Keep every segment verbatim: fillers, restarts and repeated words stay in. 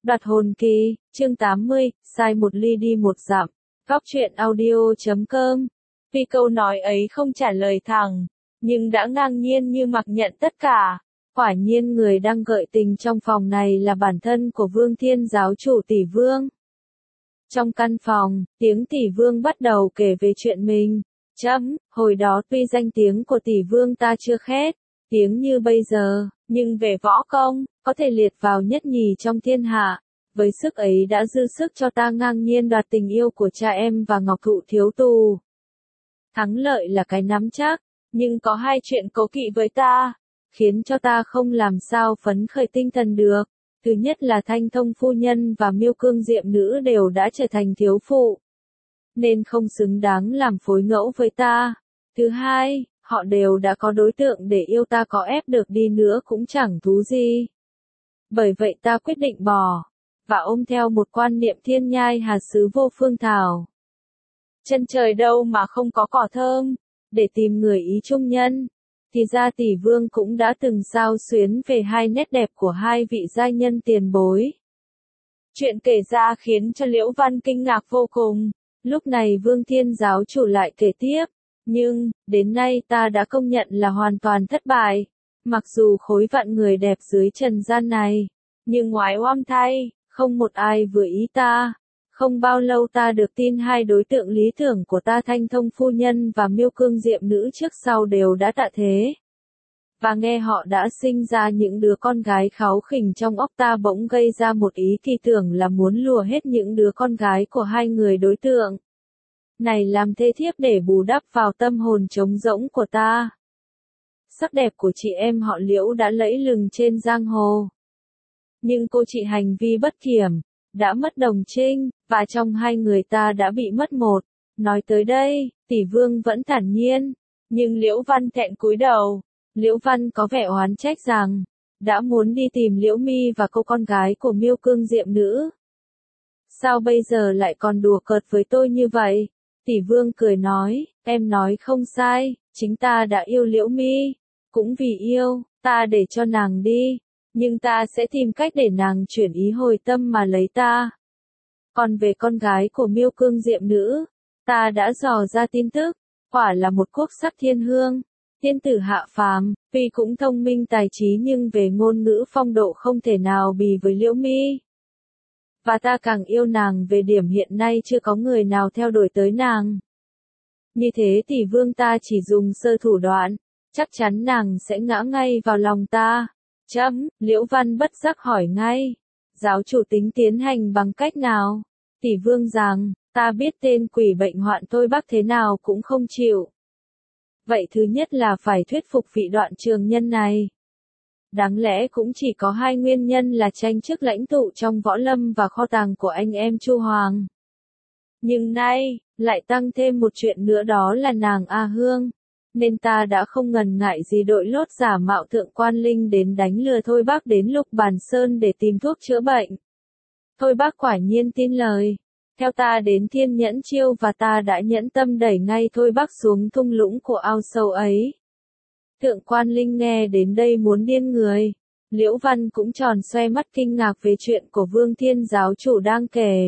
Đoạt hồn kỳ, chương tám mươi, sai một ly đi một dặm. Góc truyện audio chấm com. Vì câu nói ấy không trả lời thẳng, nhưng đã ngang nhiên như mặc nhận tất cả. Quả nhiên người đang gợi tình trong phòng này là bản thân của Vương Thiên giáo chủ Tỷ Vương. Trong căn phòng, tiếng Tỷ Vương bắt đầu kể về chuyện mình. Chấm, hồi đó tuy danh tiếng của Tỷ Vương ta chưa khét tiếng như bây giờ, nhưng về võ công, có thể liệt vào nhất nhì trong thiên hạ. Với sức ấy đã dư sức cho ta ngang nhiên đoạt tình yêu của cha em và Ngọc Thụ thiếu tù. Thắng lợi là cái nắm chắc, nhưng có hai chuyện cố kỵ với ta, khiến cho ta không làm sao phấn khởi tinh thần được. Thứ nhất là Thanh Thông phu nhân và Miêu Cương Diệm nữ đều đã trở thành thiếu phụ, nên không xứng đáng làm phối ngẫu với ta. Thứ hai, họ đều đã có đối tượng để yêu, ta có ép được đi nữa cũng chẳng thú gì. Bởi vậy ta quyết định bỏ, và ôm theo một quan niệm thiên nhai hà xứ vô phương thảo. Chân trời đâu mà không có cỏ thơm, để tìm người ý trung nhân. Thì ra Tỷ Vương cũng đã từng xao xuyến về hai nét đẹp của hai vị giai nhân tiền bối. Chuyện kể ra khiến cho Liễu Văn kinh ngạc vô cùng. Lúc này Vương Thiên giáo chủ lại kể tiếp. Nhưng, đến nay ta đã công nhận là hoàn toàn thất bại. Mặc dù khối vạn người đẹp dưới trần gian này, nhưng ngoái oăm thay, không một ai vừa ý ta. Không bao lâu ta được tin hai đối tượng lý tưởng của ta Thanh Thông phu nhân và Miêu Cương Diệm nữ trước sau đều đã tạ thế. Và nghe họ đã sinh ra những đứa con gái kháu khỉnh, trong óc ta bỗng gây ra một ý kỳ tưởng là muốn lùa hết những đứa con gái của hai người đối tượng này làm thê thiếp để bù đắp vào tâm hồn trống rỗng của ta. Sắc đẹp của chị em họ Liễu đã lẫy lừng trên giang hồ, nhưng cô chị hành vi bất kiểm, đã mất đồng trinh, và trong hai người ta đã bị mất một. Nói tới đây, Tỷ Vương vẫn thản nhiên, nhưng Liễu Văn thẹn cúi đầu. Liễu Văn có vẻ oán trách rằng, đã muốn đi tìm Liễu Mi và cô con gái của Miêu Cương Diệm nữ. Sao bây giờ lại còn đùa cợt với tôi như vậy? Tỷ Vương cười nói, em nói không sai, chính ta đã yêu Liễu Mi. Cũng vì yêu, ta để cho nàng đi, nhưng ta sẽ tìm cách để nàng chuyển ý hồi tâm mà lấy ta. Còn về con gái của Miêu Cương Diệm nữ, ta đã dò ra tin tức, quả là một quốc sắc thiên hương, tiên tử hạ phàm, tuy cũng thông minh tài trí nhưng về ngôn ngữ phong độ không thể nào bì với Liễu Mi. Và ta càng yêu nàng về điểm hiện nay chưa có người nào theo đuổi tới nàng. Như thế Tỷ Vương ta chỉ dùng sơ thủ đoạn, chắc chắn nàng sẽ ngã ngay vào lòng ta. Chấm, Liễu Văn bất giác hỏi ngay, giáo chủ tính tiến hành bằng cách nào? Tỷ Vương rằng, ta biết tên quỷ bệnh hoạn tôi Bắc thế nào cũng không chịu. Vậy thứ nhất là phải thuyết phục vị Đoạn Trường Nhân này. Đáng lẽ cũng chỉ có hai nguyên nhân là tranh chức lãnh tụ trong võ lâm và kho tàng của anh em Chu Hoàng. Nhưng nay, lại tăng thêm một chuyện nữa, đó là nàng A Hương. Nên ta đã không ngần ngại gì đội lốt giả mạo thượng quan linh đến đánh lừa Thôi Bắc đến Lục Bàn Sơn để tìm thuốc chữa bệnh. Thôi Bắc quả nhiên tin lời, theo ta đến Thiên Nhẫn Chiêu và ta đã nhẫn tâm đẩy ngay Thôi Bắc xuống thung lũng của ao sâu ấy. Thượng quan linh nghe đến đây muốn điên người. Liễu Văn cũng tròn xoe mắt kinh ngạc về chuyện của Vương Thiên giáo chủ đang kể.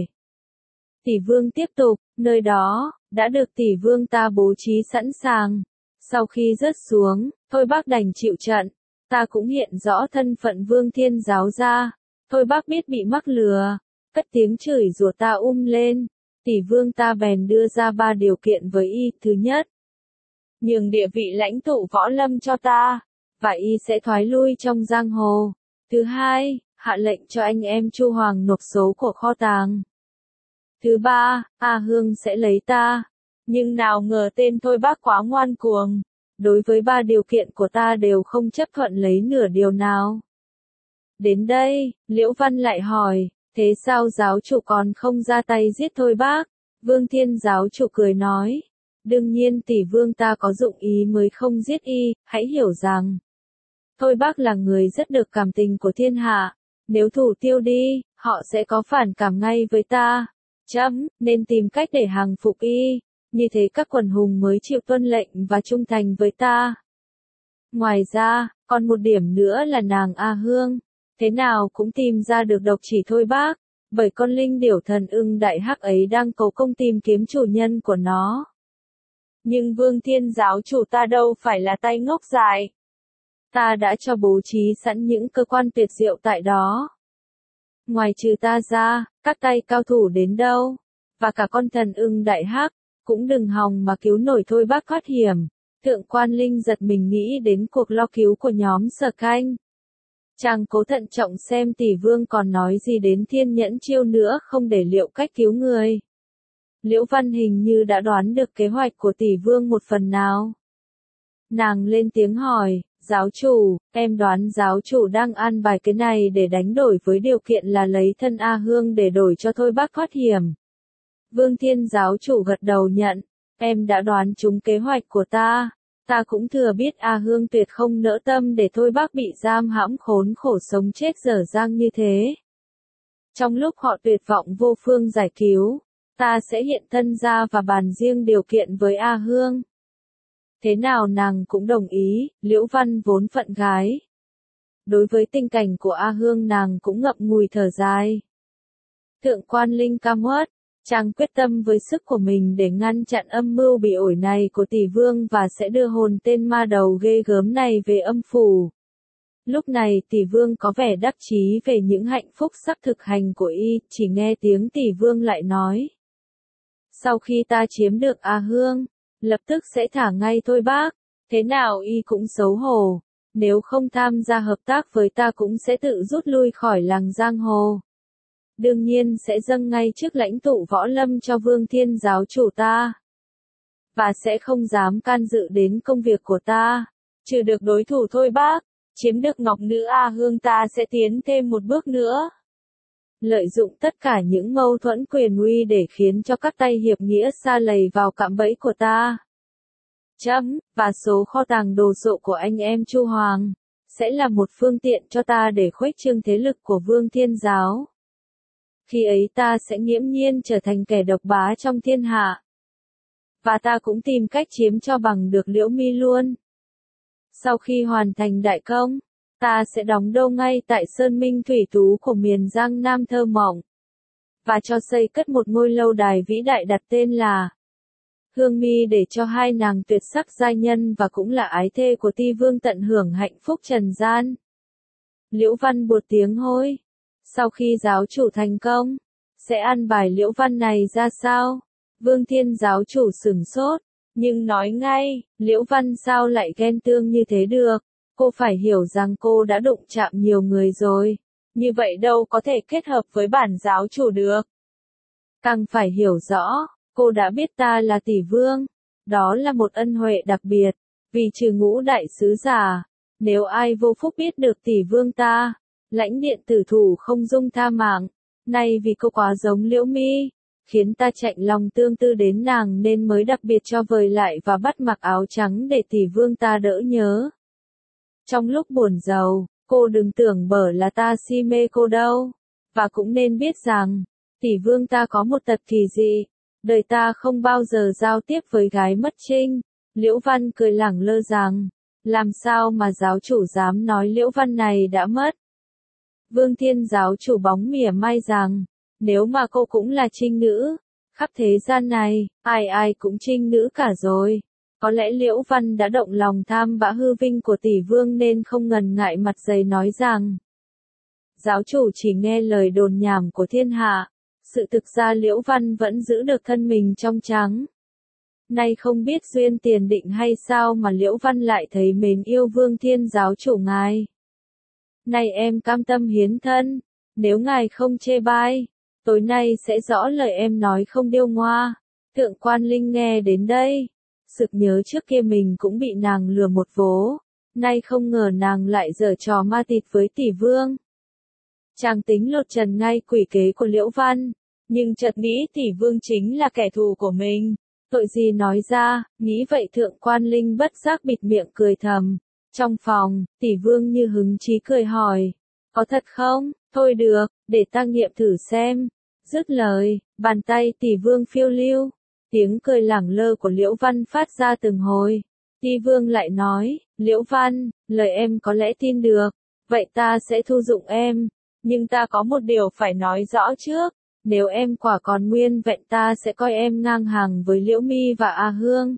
Tỷ Vương tiếp tục, nơi đó đã được Tỷ Vương ta bố trí sẵn sàng. Sau khi rớt xuống, Thôi Bắc đành chịu trận. Ta cũng hiện rõ thân phận Vương Thiên giáo gia. Thôi Bắc biết bị mắc lừa, cất tiếng chửi rủa ta um lên. Tỷ Vương ta bèn đưa ra ba điều kiện với y. Thứ nhất, nhường địa vị lãnh tụ võ lâm cho ta, và y sẽ thoái lui trong giang hồ. Thứ hai, hạ lệnh cho anh em Chu Hoàng nộp số của kho tàng. Thứ ba, A Hương sẽ lấy ta. Nhưng nào ngờ tên Thôi Bắc quá ngoan cuồng. Đối với ba điều kiện của ta đều không chấp thuận lấy nửa điều nào. Đến đây, Liễu Văn lại hỏi, thế sao giáo chủ còn không ra tay giết Thôi Bắc? Vương Thiên giáo chủ cười nói, đương nhiên Tỷ Vương ta có dụng ý mới không giết y, hãy hiểu rằng Thôi Bắc là người rất được cảm tình của thiên hạ. Nếu thủ tiêu đi, họ sẽ có phản cảm ngay với ta. Chấm, nên tìm cách để hàng phục y. Như thế các quần hùng mới chịu tuân lệnh và trung thành với ta. Ngoài ra, còn một điểm nữa là nàng A Hương. thế nào cũng tìm ra được độc chỉ thôi bác, bởi con linh điểu thần ưng đại hắc ấy đang cầu công tìm kiếm chủ nhân của nó. Nhưng Vương Thiên giáo chủ ta đâu phải là tay ngốc dại. Ta đã cho bố trí sẵn những cơ quan tuyệt diệu tại đó. Ngoài trừ ta ra, các tay cao thủ đến đâu, và cả con thần ưng đại hắc, cũng đừng hòng mà cứu nổi thôi bác thoát hiểm. Thượng quan Linh giật mình nghĩ đến cuộc lo cứu của nhóm Sở Canh. Chàng cố thận trọng xem tỷ vương còn nói gì đến thiên nhẫn chiêu nữa không để liệu cách cứu người. Liễu Văn hình như đã đoán được kế hoạch của tỷ vương một phần nào. Nàng lên tiếng hỏi, giáo chủ, em đoán giáo chủ đang an bài cái này để đánh đổi với điều kiện là lấy thân A Hương để đổi cho thôi bác thoát hiểm. Vương Thiên giáo chủ gật đầu nhận, em đã đoán trúng kế hoạch của ta. Ta cũng thừa biết A Hương tuyệt không nỡ tâm để thôi bác bị giam hãm khốn khổ sống chết dở dang như thế. Trong lúc họ tuyệt vọng vô phương giải cứu, ta sẽ hiện thân ra và bàn riêng điều kiện với A Hương. Thế nào nàng cũng đồng ý, Liễu Văn vốn phận gái. Đối với tình cảnh của A Hương nàng cũng ngậm ngùi thở dài. Thượng quan Linh cam uất, chàng quyết tâm với sức của mình để ngăn chặn âm mưu bị ổi này của tỷ vương và sẽ đưa hồn tên ma đầu ghê gớm này về âm phủ. Lúc này tỷ vương có vẻ đắc chí về những hạnh phúc sắp thực hành của y, chỉ nghe tiếng tỷ vương lại nói. Sau khi ta chiếm được A Hương, lập tức sẽ thả ngay thôi bác, thế nào y cũng xấu hổ, nếu không tham gia hợp tác với ta cũng sẽ tự rút lui khỏi làng giang hồ. Đương nhiên sẽ dâng ngay trước lãnh tụ võ lâm cho Vương Thiên giáo chủ ta. Và sẽ không dám can dự đến công việc của ta, trừ được đối thủ thôi bác, chiếm được ngọc nữ A Hương ta sẽ tiến thêm một bước nữa. Lợi dụng tất cả những mâu thuẫn quyền uy để khiến cho các tay hiệp nghĩa sa lầy vào cạm bẫy của ta. Chấm, và số kho tàng đồ sộ của anh em Chu Hoàng, sẽ là một phương tiện cho ta để khuếch trương thế lực của Vương Thiên giáo. Khi ấy ta sẽ nghiễm nhiên trở thành kẻ độc bá trong thiên hạ. Và ta cũng tìm cách chiếm cho bằng được Liễu Mi luôn. Sau khi hoàn thành đại công, ta sẽ đóng đô ngay tại Sơn Minh Thủy Tú của miền Giang Nam thơ mộng. Và cho xây cất một ngôi lâu đài vĩ đại đặt tên là Hương Mi để cho hai nàng tuyệt sắc giai nhân và cũng là ái thê của Ti Vương tận hưởng hạnh phúc trần gian. Liễu Văn buột tiếng hôi. Sau khi giáo chủ thành công, sẽ ăn bài Liễu Văn này ra sao? Vương Thiên giáo chủ sửng sốt, nhưng nói ngay, Liễu Văn sao lại ghen tương như thế được? Cô phải hiểu rằng cô đã đụng chạm nhiều người rồi, như vậy đâu có thể kết hợp với bản giáo chủ được. Càng phải hiểu rõ, cô đã biết ta là tỷ vương, đó là một ân huệ đặc biệt, vì trừ ngũ đại sứ giả, nếu ai vô phúc biết được tỷ vương ta, lãnh điện tử thủ không dung tha mạng, nay vì cô quá giống Liễu Mi, khiến ta chạnh lòng tương tư đến nàng nên mới đặc biệt cho vời lại và bắt mặc áo trắng để tỷ vương ta đỡ nhớ. Trong lúc buồn giàu, cô đừng tưởng bở là ta si mê cô đâu, và cũng nên biết rằng, tỷ vương ta có một tật kỳ dị, đời ta không bao giờ giao tiếp với gái mất trinh. Liễu Văn cười lẳng lơ rằng, làm sao mà giáo chủ dám nói Liễu Văn này đã mất. Vương Thiên giáo chủ bóng mỉa mai rằng, nếu mà cô cũng là trinh nữ, khắp thế gian này, ai ai cũng trinh nữ cả rồi. Có lẽ Liễu Văn đã động lòng tham bã hư vinh của tỷ vương nên không ngần ngại mặt dày nói rằng, giáo chủ chỉ nghe lời đồn nhảm của thiên hạ, sự thực ra Liễu Văn vẫn giữ được thân mình trong trắng. Nay không biết duyên tiền định hay sao mà Liễu Văn lại thấy mến yêu Vương Thiên giáo chủ ngài. Này em cam tâm hiến thân, nếu ngài không chê bai, tối nay sẽ rõ lời em nói không điêu ngoa. Thượng quan Linh nghe đến đây, sực nhớ trước kia mình cũng bị nàng lừa một vố, nay không ngờ nàng lại giở trò ma tịt với tỷ vương. Chàng tính lột trần ngay quỷ kế của Liễu Văn, nhưng chợt nghĩ tỷ vương chính là kẻ thù của mình, tội gì nói ra, nghĩ vậy thượng quan Linh bất giác bịt miệng cười thầm. Trong phòng, tỷ vương như hứng chí cười hỏi, có thật không? Thôi được, để ta nghiệm thử xem. Dứt lời, bàn tay tỷ vương phiêu lưu, tiếng cười lẳng lơ của Liễu Văn phát ra từng hồi. Tỷ vương lại nói, Liễu Văn, lời em có lẽ tin được, Vậy ta sẽ thu dụng em, nhưng ta có một điều phải nói rõ trước, nếu em quả còn nguyên vẹn ta sẽ coi em ngang hàng với Liễu Mi và A Hương.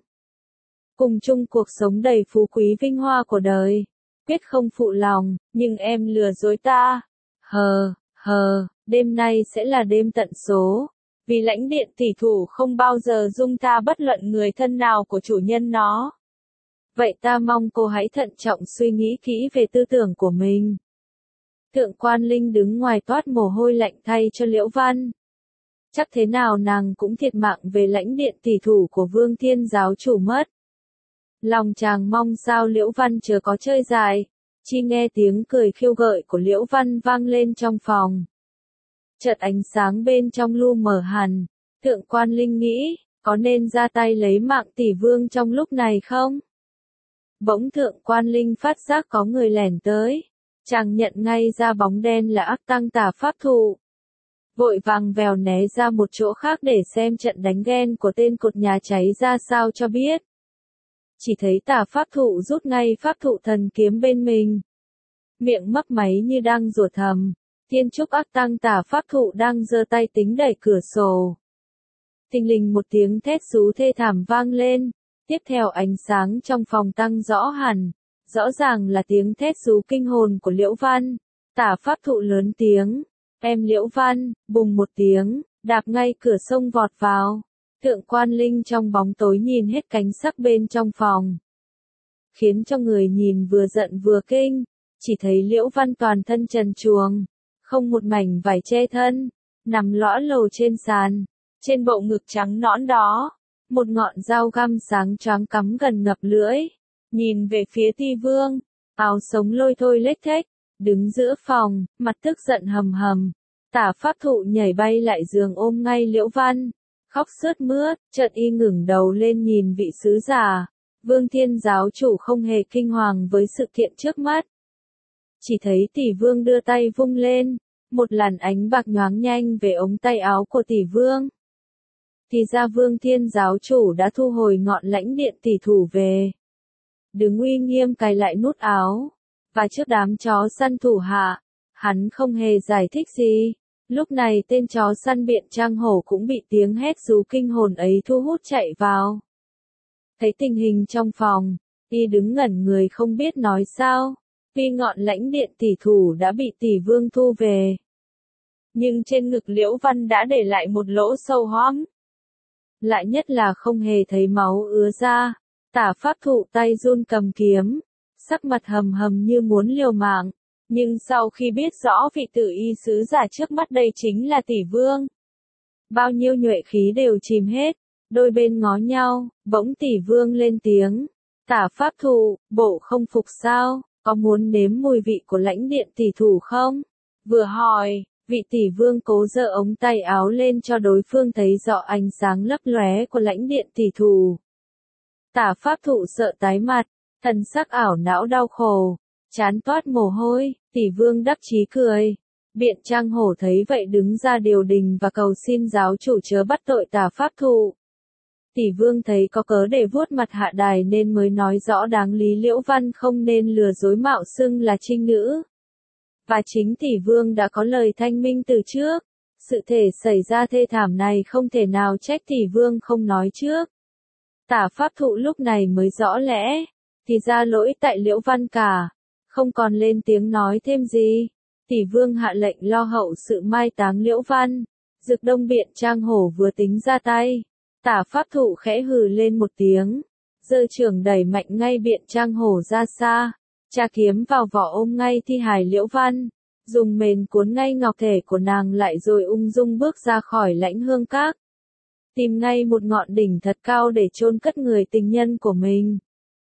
Cùng chung cuộc sống đầy phú quý vinh hoa của đời, quyết không phụ lòng, nhưng em lừa dối ta. Hờ, hờ, đêm nay sẽ là đêm tận số, vì lãnh điện tỷ thủ không bao giờ dung tha bất luận người thân nào của chủ nhân nó. Vậy ta mong cô hãy thận trọng suy nghĩ kỹ về tư tưởng của mình. Thượng Quan Linh đứng ngoài toát mồ hôi lạnh thay cho Liễu Văn. Chắc thế nào nàng cũng thiệt mạng về lãnh điện tỷ thủ của Vương Thiên giáo chủ mất. Lòng chàng mong sao Liễu Văn chớ có chơi dài, chỉ nghe tiếng cười khiêu gợi của Liễu Văn vang lên trong phòng. Chợt ánh sáng bên trong lu mờ hẳn, Thượng Quan Linh nghĩ, có nên ra tay lấy mạng tỷ vương trong lúc này không? Bỗng Thượng Quan Linh phát giác có người lẻn tới, chàng nhận ngay ra bóng đen là Ác Tăng Tà Pháp Thụ. Vội vàng vèo né ra một chỗ khác để xem trận đánh ghen của tên cột nhà cháy ra sao cho biết. Chỉ thấy Tà Pháp Thụ rút ngay Pháp Thụ Thần Kiếm bên mình. Miệng mấp máy như đang rủa thầm, thiên trúc Ác Tăng Tà Pháp Thụ đang giơ tay tính đẩy cửa sổ. Thình lình một tiếng thét rú thê thảm vang lên, tiếp theo ánh sáng trong phòng tăng rõ hẳn, rõ ràng là tiếng thét rú kinh hồn của Liễu Văn. Tà Pháp Thụ lớn tiếng, em Liễu Văn, bùng một tiếng, đạp ngay cửa sông vọt vào. Thượng Quan Linh trong bóng tối nhìn hết cánh sắc bên trong phòng, khiến cho người nhìn vừa giận vừa kinh, chỉ thấy Liễu Văn toàn thân trần truồng, không một mảnh vải che thân, nằm lõa lồ trên sàn, trên bộ ngực trắng nõn đó, một ngọn dao găm sáng choáng cắm gần ngập lưỡi, nhìn về phía Ti Vương, áo sống lôi thôi lết thếch, đứng giữa phòng, mặt tức giận hầm hầm. Tà Pháp Thụ nhảy bay lại giường ôm ngay Liễu Văn, khóc sướt mướt, chợt y ngẩng đầu lên nhìn vị sứ giả. Vương Thiên giáo chủ không hề kinh hoàng với sự kiện trước mắt. Chỉ thấy tỷ vương đưa tay vung lên, một làn ánh bạc nhoáng nhanh về ống tay áo của tỷ vương. Thì ra Vương Thiên giáo chủ đã thu hồi ngọn lãnh điện tỷ thủ về. Đứng uy nghiêm cài lại nút áo, và trước đám chó săn thủ hạ, hắn không hề giải thích gì. Lúc này tên chó săn Biện Trang Hổ cũng bị tiếng hét rú kinh hồn ấy thu hút chạy vào. Thấy tình hình trong phòng, y đứng ngẩn người không biết nói sao, tuy ngọn lãnh điện tỷ thủ đã bị tỷ vương thu về. Nhưng trên ngực Liễu Văn đã để lại một lỗ sâu hoắm. Lại nhất là không hề thấy máu ứa ra. Tà Pháp Thụ tay run cầm kiếm, sắc mặt hầm hầm như muốn liều mạng. Nhưng sau khi biết rõ vị tử y sứ giả trước mắt đây chính là tỷ vương, bao nhiêu nhuệ khí đều chìm hết, đôi bên ngó nhau, bỗng tỷ vương lên tiếng. Tà Pháp Thụ, bộ không phục sao, có muốn nếm mùi vị của lãnh điện tỷ thủ không? Vừa hỏi, vị tỷ vương cố giơ ống tay áo lên cho đối phương thấy rõ ánh sáng lấp lóe của lãnh điện tỷ thủ. Tà Pháp Thụ sợ tái mặt, thần sắc ảo não đau khổ, chán toát mồ hôi. Tỷ vương đắc chí cười. Biện Trang Hổ thấy vậy đứng ra điều đình và cầu xin giáo chủ chớ bắt tội Tà Pháp Thụ. Tỷ vương thấy có cớ để vuốt mặt hạ đài nên mới nói rõ đáng lý Liễu Văn không nên lừa dối mạo xưng là trinh nữ. Và chính tỷ vương đã có lời thanh minh từ trước. Sự thể xảy ra thê thảm này không thể nào trách tỷ vương không nói trước. Tà Pháp Thụ lúc này mới rõ lẽ, thì ra lỗi tại Liễu Văn cả. Không còn lên tiếng nói thêm gì, tỷ vương hạ lệnh lo hậu sự mai táng Liễu Văn. Dực Đông Biện Trang Hổ vừa tính ra tay, Tà Pháp Thụ khẽ hừ lên một tiếng, giơ chưởng đẩy mạnh ngay Biện Trang Hổ ra xa, tra kiếm vào vỏ ôm ngay thi hài Liễu Văn, dùng mền cuốn ngay ngọc thể của nàng lại rồi ung dung bước ra khỏi Lãnh Hương Các, tìm ngay một ngọn đỉnh thật cao để chôn cất người tình nhân của mình.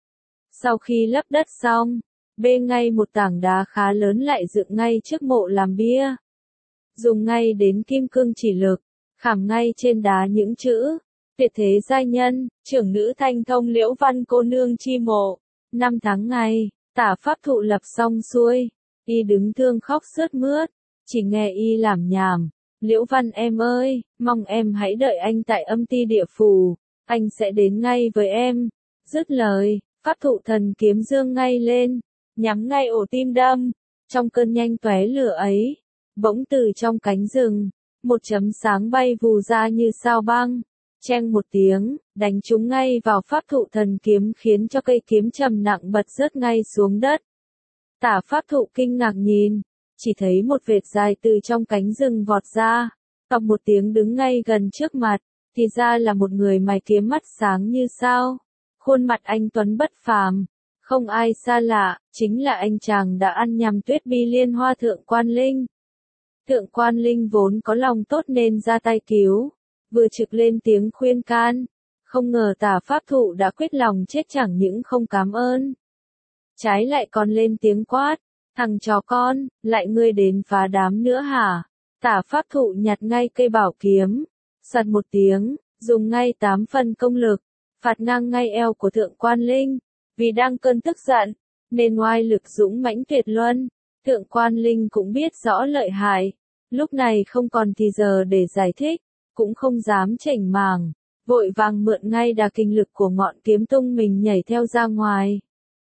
Sau khi lấp đất xong, bê ngay một tảng đá khá lớn lại dựng ngay trước mộ làm bia. Dùng ngay đến kim cương chỉ lực, khảm ngay trên đá những chữ, tuyệt thế giai nhân, trưởng nữ thanh thông Liễu Văn cô nương chi mộ. Năm tháng ngày, Tà Pháp Thụ lập xong xuôi, y đứng thương khóc sướt mướt, chỉ nghe y làm nhảm. Liễu Văn em ơi, mong em hãy đợi anh tại âm ti địa phủ, anh sẽ đến ngay với em. Dứt lời, Pháp Thụ thần kiếm dương ngay lên, nhắm ngay ổ tim đâm, Trong cơn nhanh tóe lửa ấy, bỗng từ trong cánh rừng, một chấm sáng bay vù ra như sao băng, cheng một tiếng, đánh trúng ngay vào pháp thụ thần kiếm khiến cho cây kiếm trầm nặng bật rớt ngay xuống đất. Tả pháp thụ kinh ngạc nhìn, chỉ thấy một vệt dài từ trong cánh rừng vọt ra, cọc một tiếng đứng ngay gần trước mặt, thì ra là một người mày kiếm mắt sáng như sao, khuôn mặt anh tuấn bất phàm, không ai xa lạ, chính là anh chàng đã ăn nhầm Tuyết Bi Liên Hoa Thượng Quan Linh. Thượng Quan Linh vốn có lòng tốt nên ra tay cứu, vừa trực lên tiếng khuyên can, không ngờ Tả pháp thụ đã quyết lòng chết chẳng những không cảm ơn, trái lại còn lên tiếng quát, thằng chó con, lại ngươi đến phá đám nữa hả? Tả pháp thụ nhặt ngay cây bảo kiếm, soạt một tiếng, dùng ngay tám phần công lực, phạt ngang ngay eo của Thượng Quan Linh, vì đang cơn tức giận, nên oai lực dũng mãnh tuyệt luân. Thượng Quan Linh cũng biết rõ lợi hại, lúc này không còn thì giờ để giải thích, cũng không dám chểnh màng, vội vàng mượn ngay đà kinh lực của ngọn kiếm tung mình nhảy theo ra ngoài.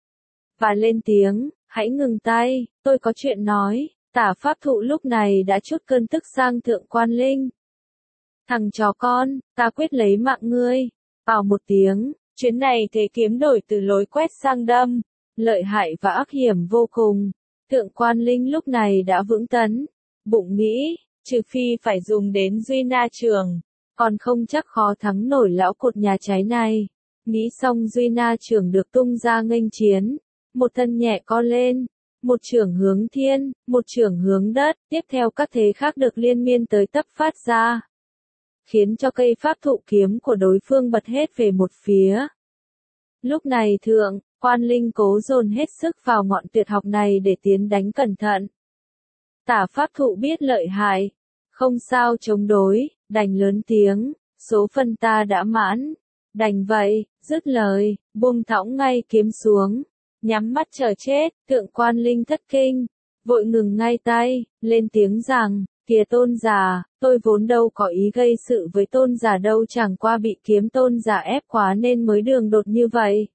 Và lên tiếng, hãy ngừng tay, tôi có chuyện nói. Tả pháp thụ lúc này đã trút cơn tức sang Thượng Quan Linh. Thằng chó con, ta quyết lấy mạng ngươi. Vào một tiếng, chuyến này thế kiếm đổi từ lối quét sang đâm, lợi hại và ác hiểm vô cùng. Thượng Quan Linh lúc này đã vững tấn, bụng nghĩ, trừ phi phải dùng đến Duy Na Trường, còn không chắc khó thắng nổi lão cột nhà cháy này. Nghĩ xong Duy Na Trường được tung ra nghênh chiến, một thân nhẹ co lên, một chưởng hướng thiên, một chưởng hướng đất, tiếp theo các thế khác được liên miên tới tấp phát ra, khiến cho cây pháp thụ kiếm của đối phương bật hết về một phía. Lúc này Thượng Quan Linh cố dồn hết sức vào ngọn tuyệt học này để tiến đánh cẩn thận. Tả pháp thụ biết lợi hại, không sao chống đối, đành lớn tiếng, số phân ta đã mãn, đành vậy, dứt lời, buông thõng ngay kiếm xuống, nhắm mắt chờ chết. Thượng Quan Linh thất kinh, vội ngừng ngay tay, lên tiếng rằng, kìa tôn giả, tôi vốn đâu có ý gây sự với tôn giả đâu, chẳng qua bị kiếm tôn giả ép quá nên mới đường đột như vậy.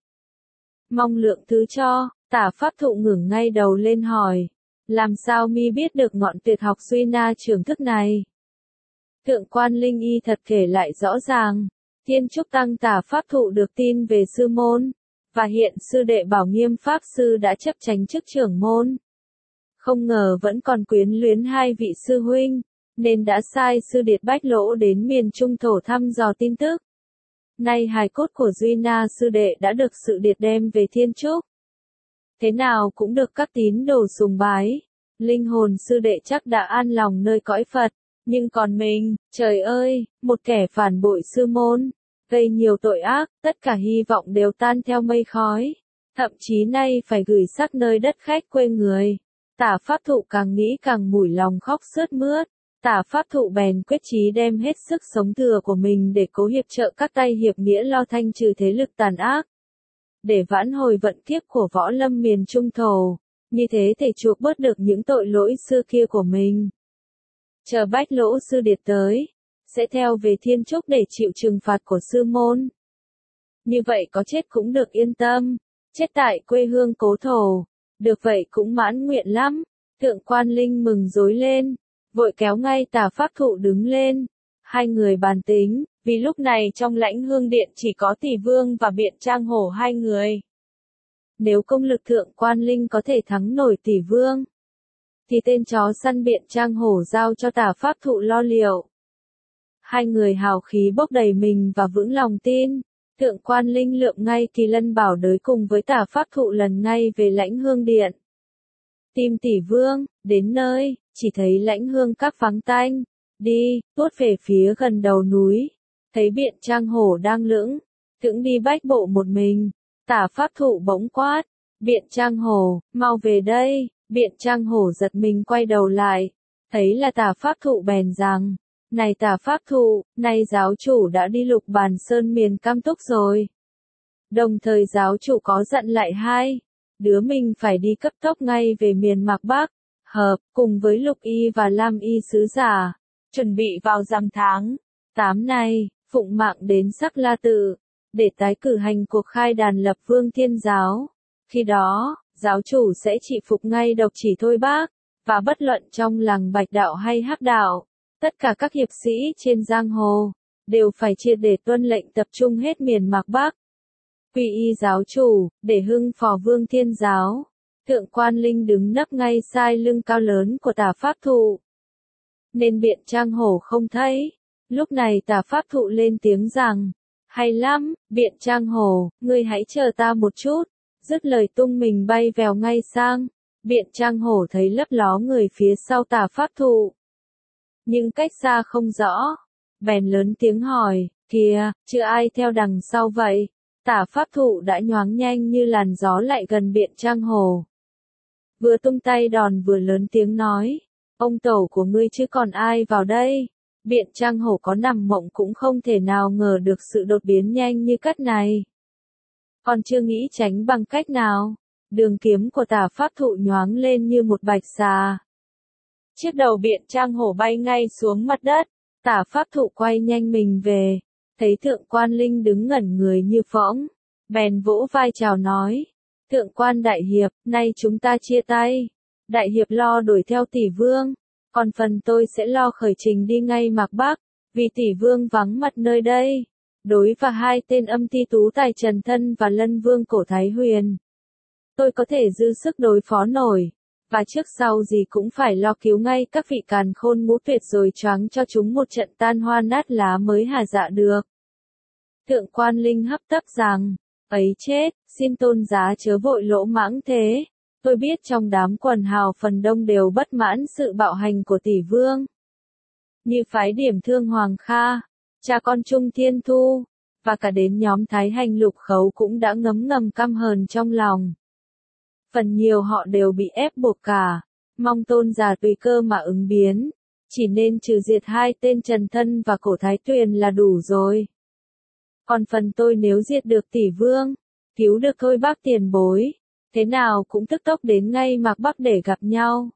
Mong lượng thứ cho. Tả pháp thụ ngẩng ngay đầu lên hỏi, làm sao mi biết được ngọn tuyệt học Duy Na Trường thức này? Thượng Quan Linh y thật kể lại rõ ràng, Thiên Trúc Tăng Tả pháp thụ được tin về sư môn, và hiện sư đệ Bảo Nghiêm Pháp Sư đã chấp chánh chức trưởng môn. Không ngờ vẫn còn quyến luyến hai vị sư huynh, nên đã sai sư điệt Bách Lỗ đến miền Trung thổ thăm dò tin tức. Nay hài cốt của Duy Na sư đệ đã được sự điệt đem về Thiên Trúc. Thế nào cũng được các tín đồ sùng bái. Linh hồn sư đệ chắc đã an lòng nơi cõi Phật, nhưng còn mình, trời ơi, một kẻ phản bội sư môn, gây nhiều tội ác, tất cả hy vọng đều tan theo mây khói. Thậm chí nay phải gửi xác nơi đất khách quê người. Tả pháp thụ càng nghĩ càng mủi lòng khóc sướt mướt. Tả pháp thụ bèn quyết chí đem hết sức sống thừa của mình để cố hiệp trợ các tay hiệp nghĩa lo thanh trừ thế lực tàn ác, để vãn hồi vận kiếp của võ lâm miền Trung thổ, như thế thể chuộc bớt được những tội lỗi xưa kia của mình. Chờ Bách Lỗ sư điệt tới, sẽ theo về Thiên Trúc để chịu trừng phạt của sư môn. Như vậy có chết cũng được yên tâm, chết tại quê hương cố thổ, được vậy cũng mãn nguyện lắm. Thượng Quan Linh mừng rối lên, vội kéo ngay Tả pháp thụ đứng lên. Hai người bàn tính, vì lúc này trong Lãnh Hương Điện chỉ có Tỷ Vương và Biện Trang Hổ hai người. Nếu công lực Thượng Quan Linh có thể thắng nổi Tỷ Vương, thì tên chó săn Biện Trang Hổ giao cho Tả pháp thụ lo liệu. Hai người hào khí bốc đầy mình và vững lòng tin. Thượng Quan Linh lượm ngay Kỳ Lân Bảo đới cùng với Tả pháp thụ lần ngay về Lãnh Hương Điện. Tìm Tỷ Vương, đến nơi, chỉ thấy Lãnh Hương các vắng tanh, đi, tuốt về phía gần đầu núi, thấy Biện Trang Hổ đang lững, thững đi bách bộ một mình. Tả pháp thụ bỗng quát, Biện Trang Hổ, mau về đây. Biện Trang Hổ giật mình quay đầu lại, thấy là Tả pháp thụ bèn rằng, này Tả pháp thụ, nay giáo chủ đã đi Lục Bàn Sơn miền Cam Túc rồi. Đồng thời giáo chủ có dặn lại hai đứa mình phải đi cấp tốc ngay về miền Mạc Bắc, hợp, cùng với Lục Y và Lam Y sứ giả, chuẩn bị vào rằm tháng tám này, phụng mạng đến Sắc La Tự, để tái cử hành cuộc khai đàn lập Vương Thiên Giáo. Khi đó, giáo chủ sẽ trị phục ngay độc chỉ thôi bác, và bất luận trong làng Bạch đạo hay Hắc đạo, tất cả các hiệp sĩ trên giang hồ, đều phải triệt để tuân lệnh tập trung hết miền Mạc Bắc. Quy y giáo chủ, để hưng phò Vương Thiên giáo. Thượng Quan Linh đứng nấp ngay sai lưng cao lớn của Tả Pháp Thụ. Nên Biện Trang Hổ không thấy. Lúc này Tả Pháp Thụ lên tiếng rằng, hay lắm, Biện Trang Hổ, ngươi hãy chờ ta một chút. Dứt lời tung mình bay vèo ngay sang. Biện Trang Hổ thấy lấp ló người phía sau Tả Pháp Thụ, nhưng cách xa không rõ. Bèn lớn tiếng hỏi, kìa, chưa ai theo đằng sau vậy? Tả Pháp Thụ đã nhoáng nhanh như làn gió lại gần Biện Trang Hổ. Vừa tung tay đòn vừa lớn tiếng nói, ông tẩu của ngươi chứ còn ai vào đây? Biện Trang Hổ có nằm mộng cũng không thể nào ngờ được sự đột biến nhanh như cắt này. Còn chưa nghĩ tránh bằng cách nào, đường kiếm của Tả Pháp Thụ nhoáng lên như một bạch xà. Chiếc đầu Biện Trang Hổ bay ngay xuống mặt đất. Tả Pháp Thụ quay nhanh mình về, thấy Thượng Quan Linh đứng ngẩn người như phỗng, bèn vỗ vai chào nói, Thượng Quan đại hiệp, nay chúng ta chia tay, đại hiệp lo đuổi theo tỷ vương, còn phần tôi sẽ lo khởi trình đi ngay Mạc Bắc, vì tỷ vương vắng mặt nơi đây, đối và hai tên âm ti tú tài Trần Thân và Lân Vương Cổ Thái Huyền. Tôi có thể dư sức đối phó nổi. Và trước sau gì cũng phải lo cứu ngay các vị càn khôn ngũ tuyệt rồi choáng cho chúng một trận tan hoa nát lá mới hà dạ được. Thượng Quan Linh hấp tấp rằng, ấy chết, xin tôn giá chớ vội lỗ mãng thế. Tôi biết trong đám quần hào phần đông đều bất mãn sự bạo hành của tỷ vương. Như phái Điểm Thương Hoàng Kha, cha con Trung Thiên Thu, và cả đến nhóm Thái Hành Lục Khấu cũng đã ngấm ngầm căm hờn trong lòng. Phần nhiều họ đều bị ép buộc cả, mong tôn giả tùy cơ mà ứng biến, chỉ nên trừ diệt hai tên Trần Thân và Cổ Thái Tuyền là đủ rồi. Còn phần tôi nếu diệt được tỷ vương, cứu được thôi bác tiền bối, thế nào cũng tức tốc đến ngay Mạc Bắc để gặp nhau.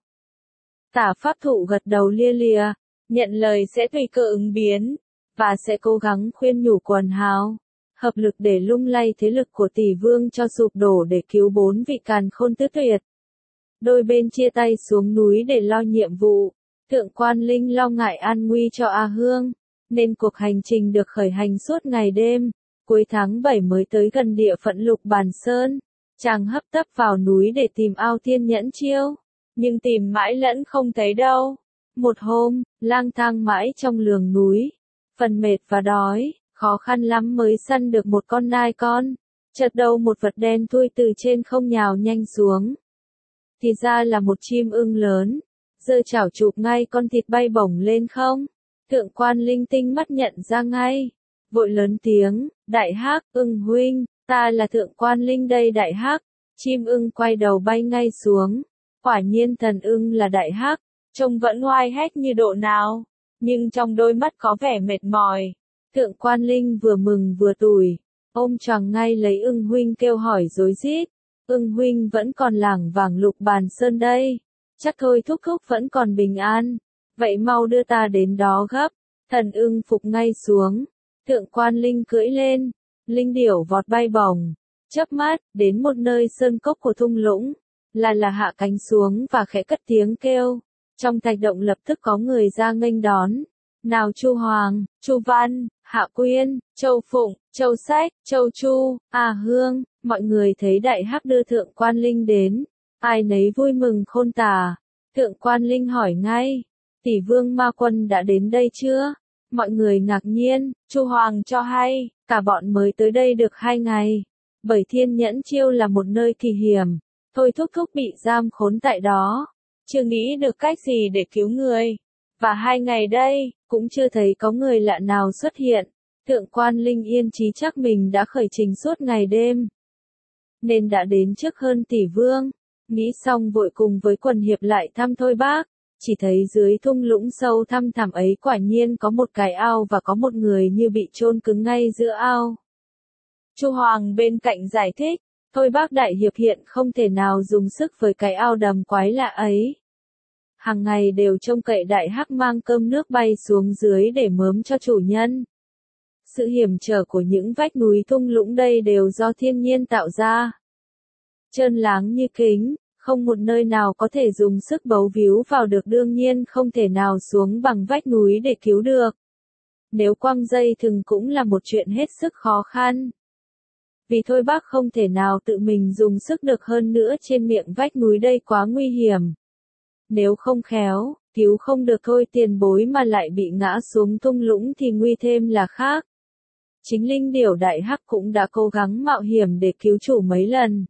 Tả Pháp Thụ gật đầu lia lịa, nhận lời sẽ tùy cơ ứng biến, và sẽ cố gắng khuyên nhủ quần hào, hợp lực để lung lay thế lực của tỷ vương cho sụp đổ để cứu bốn vị càn khôn tứ tuyệt. Đôi bên chia tay xuống núi để lo nhiệm vụ. Thượng Quan Linh lo ngại an nguy cho A Hương, nên cuộc hành trình được khởi hành suốt ngày đêm. Cuối tháng bảy mới tới gần địa phận Lục Bàn Sơn. Chàng hấp tấp vào núi để tìm Ao Thiên Nhẫn Chiêu, nhưng tìm mãi lẫn không thấy đâu. Một hôm, lang thang mãi trong lường núi, phần mệt và đói, khó khăn lắm mới săn được một con nai con. Chợt đâu một vật đen thui từ trên không nhào nhanh xuống. Thì ra là một chim ưng lớn, giơ chảo chụp ngay con thịt bay bổng lên không. Thượng Quan Linh tinh mắt nhận ra ngay, vội lớn tiếng, đại hắc, ưng huynh, ta là Thượng Quan Linh đây đại hắc. Chim ưng quay đầu bay ngay xuống, quả nhiên thần ưng là đại hắc, trông vẫn oai hét như độ nào, nhưng trong đôi mắt có vẻ mệt mỏi. Thượng Quan Linh vừa mừng vừa tủi, ôm choàng ngay lấy ưng huynh kêu hỏi rối rít, ưng huynh vẫn còn lảng vảng Lục Bàn Sơn đây, chắc thôi thúc thúc vẫn còn bình an, vậy mau đưa ta đến đó gấp. Thần ưng phục ngay xuống, Thượng Quan Linh cưỡi lên, linh điểu vọt bay bổng, chớp mắt, đến một nơi sơn cốc của thung lũng, là là hạ cánh xuống và khẽ cất tiếng kêu, trong thạch động lập tức có người ra nghênh đón, nào Chu Hoàng, Chu Văn, Hạ Quyên, Châu Phụng, Châu Sách, Châu Chu, A Hương, mọi người thấy đại hắc đưa Thượng Quan Linh đến, ai nấy vui mừng khôn tả. Thượng Quan Linh hỏi ngay, tỷ vương ma quân đã đến đây chưa? Mọi người ngạc nhiên, Chu Hoàng cho hay, cả bọn mới tới đây được hai ngày, bởi Thiên Nhẫn Chiêu là một nơi kỳ hiểm, thôi thúc thúc bị giam khốn tại đó, chưa nghĩ được cách gì để cứu người, và hai ngày đây, cũng chưa thấy có người lạ nào xuất hiện. Thượng Quan Linh yên chí chắc mình đã khởi trình suốt ngày đêm, nên đã đến trước hơn tỷ vương, nghĩ xong vội cùng với quần hiệp lại thăm thôi bác. Chỉ thấy dưới thung lũng sâu thăm thẳm ấy quả nhiên có một cái ao và có một người như bị chôn cứng ngay giữa ao. Chu Hoàng bên cạnh giải thích, thôi bác đại hiệp hiện không thể nào dùng sức với cái ao đầm quái lạ ấy. Hàng ngày đều trông cậy đại hắc mang cơm nước bay xuống dưới để mớm cho chủ nhân. Sự hiểm trở của những vách núi thung lũng đây đều do thiên nhiên tạo ra. trơn láng như kính, không một nơi nào có thể dùng sức bấu víu vào được, đương nhiên không thể nào xuống bằng vách núi để cứu được. Nếu quăng dây thừng cũng là một chuyện hết sức khó khăn. Vì thôi bác không thể nào tự mình dùng sức được, hơn nữa trên miệng vách núi đây quá nguy hiểm. Nếu không khéo, cứu không được thôi tiền bối mà lại bị ngã xuống thung lũng thì nguy thêm là khác. Chính linh điểu đại hắc cũng đã cố gắng mạo hiểm để cứu chủ mấy lần.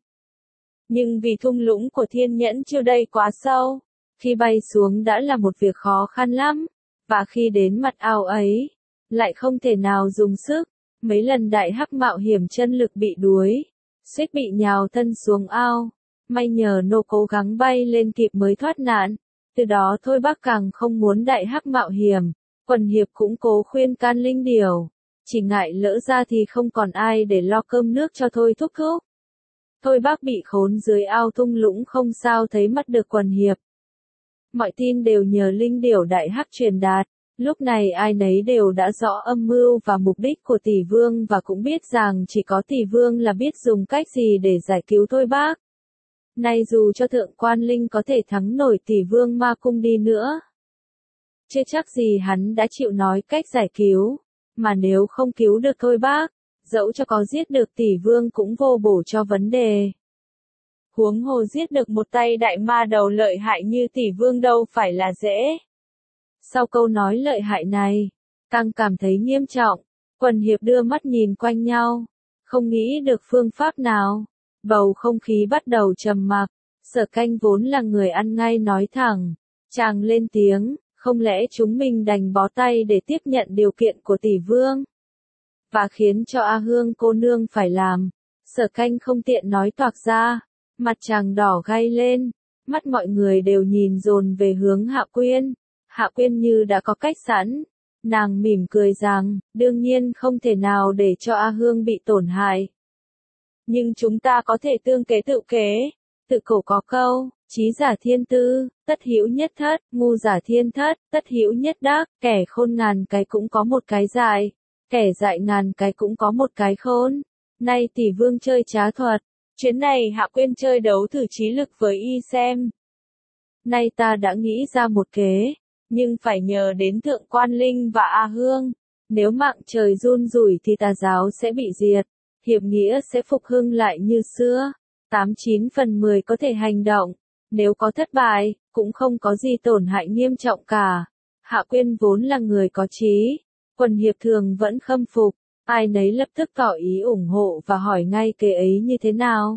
Nhưng vì thung lũng của thiên nhẫn chiêu đây quá sâu, khi bay xuống đã là một việc khó khăn lắm, và khi đến mặt ao ấy, lại không thể nào dùng sức. Mấy lần đại hắc mạo hiểm chân lực bị đuối, suýt bị nhào thân xuống ao, may nhờ nô cố gắng bay lên kịp mới thoát nạn. Từ đó thôi bác càng không muốn đại hắc mạo hiểm. Quần hiệp cũng cố khuyên can linh điểu, chỉ ngại lỡ ra thì không còn ai để lo cơm nước cho thôi thúc thúc. Thôi bác bị khốn dưới ao thung lũng không sao thấy mắt được quần hiệp. Mọi tin đều nhờ linh điểu đại hắc truyền đạt. Lúc này ai nấy đều đã rõ âm mưu và mục đích của tỷ vương và cũng biết rằng chỉ có tỷ vương là biết dùng cách gì để giải cứu thôi bác. Nay dù cho thượng quan linh có thể thắng nổi tỷ vương ma cung đi nữa, chưa chắc gì hắn đã chịu nói cách giải cứu, mà nếu không cứu được thôi bác, dẫu cho có giết được tỷ vương cũng vô bổ cho vấn đề. Huống hồ giết được một tay đại ma đầu lợi hại như tỷ vương đâu phải là dễ. Sau câu nói lợi hại này, càng cảm thấy nghiêm trọng, quần hiệp đưa mắt nhìn quanh nhau, không nghĩ được phương pháp nào. Bầu không khí bắt đầu trầm mặc, Sở Canh vốn là người ăn ngay nói thẳng, chàng lên tiếng, không lẽ chúng mình đành bó tay để tiếp nhận điều kiện của tỷ vương, và khiến cho A Hương cô nương phải làm. Sở Canh không tiện nói toạc ra, mặt chàng đỏ gay lên, mắt mọi người đều nhìn dồn về hướng Hạ Quyên. Hạ Quyên như đã có cách sẵn, nàng mỉm cười rằng, đương nhiên không thể nào để cho A Hương bị tổn hại. Nhưng chúng ta có thể tương kế tự kế, tự cổ có câu, trí giả thiên tư, tất hữu nhất thất, ngu giả thiên thất, tất hữu nhất đắc, kẻ khôn ngàn cái cũng có một cái dại, kẻ dại ngàn cái cũng có một cái khôn. Nay tỷ vương chơi trá thuật, chuyến này Hạ Quyên chơi đấu thử trí lực với y xem. Nay ta đã nghĩ ra một kế, nhưng phải nhờ đến thượng quan linh và A Hương. Nếu mạng trời run rủi thì tà giáo sẽ bị diệt, hiệp nghĩa sẽ phục hưng lại như xưa. Tám chín phần mười có thể hành động, nếu có thất bại, cũng không có gì tổn hại nghiêm trọng cả. Hạ Quyên vốn là người có trí, quần hiệp thường vẫn khâm phục, ai nấy lập tức tỏ ý ủng hộ và hỏi ngay kế ấy như thế nào.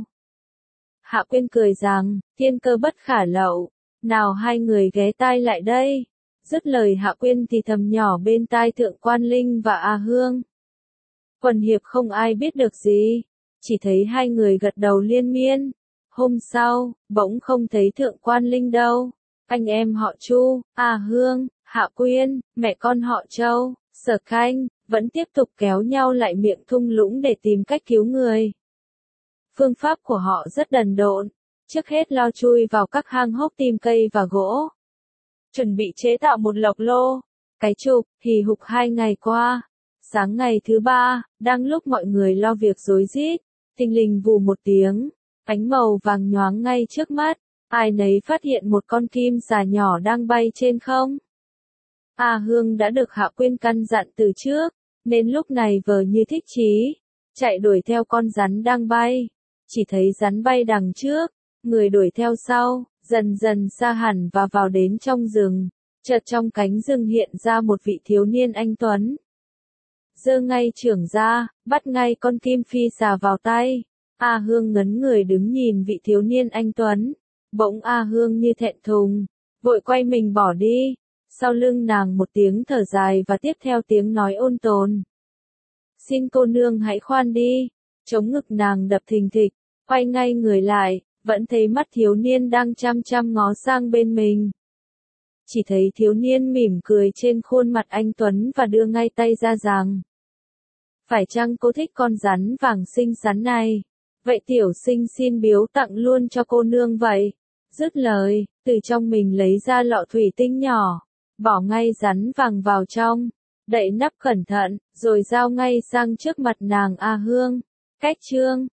Hạ Quyên cười rằng, thiên cơ bất khả lậu, nào hai người ghé tai lại đây. Dứt lời Hạ Quyên thì thầm nhỏ bên tai thượng quan linh và A Hương. Quần hiệp không ai biết được gì, chỉ thấy hai người gật đầu liên miên. Hôm sau, bỗng không thấy thượng quan linh đâu. Anh em họ Chu, A Hương, Hạ Quyên, mẹ con họ Châu, Sở Canh, vẫn tiếp tục kéo nhau lại miệng thung lũng để tìm cách cứu người. Phương pháp của họ rất đần độn, trước hết lo chui vào các hang hốc tìm cây và gỗ, chuẩn bị chế tạo một lộc lô. Cái chụp, hì hục hai ngày qua. Sáng ngày thứ ba, đang lúc mọi người lo việc rối rít, thình lình vù một tiếng, ánh màu vàng nhoáng ngay trước mắt, ai nấy phát hiện một con kim xà nhỏ đang bay trên không. A Hương đã được Hạ Quyên căn dặn từ trước, nên lúc này vờ như thích chí, chạy đuổi theo con rắn đang bay, chỉ thấy rắn bay đằng trước, người đuổi theo sau, dần dần xa hẳn và vào đến trong rừng, chợt trong cánh rừng hiện ra một vị thiếu niên anh tuấn. Giơ ngay chưởng ra, bắt ngay con kim phi xà vào tay. A Hương ngấn người đứng nhìn vị thiếu niên anh tuấn, bỗng A Hương như thẹn thùng, vội quay mình bỏ đi. Sau lưng nàng một tiếng thở dài và tiếp theo tiếng nói ôn tồn. Xin cô nương hãy khoan đi. Chống ngực nàng đập thình thịch, quay ngay người lại, vẫn thấy mắt thiếu niên đang chăm chăm ngó sang bên mình. Chỉ thấy thiếu niên mỉm cười trên khuôn mặt anh tuấn và đưa ngay tay ra rằng, phải chăng cô thích con rắn vàng xinh xắn này? Vậy tiểu sinh xin biếu tặng luôn cho cô nương vậy. Dứt lời, từ trong mình lấy ra lọ thủy tinh nhỏ, bỏ ngay rắn vàng vào trong, đậy nắp cẩn thận, rồi giao ngay sang trước mặt nàng A Hương. Cách chương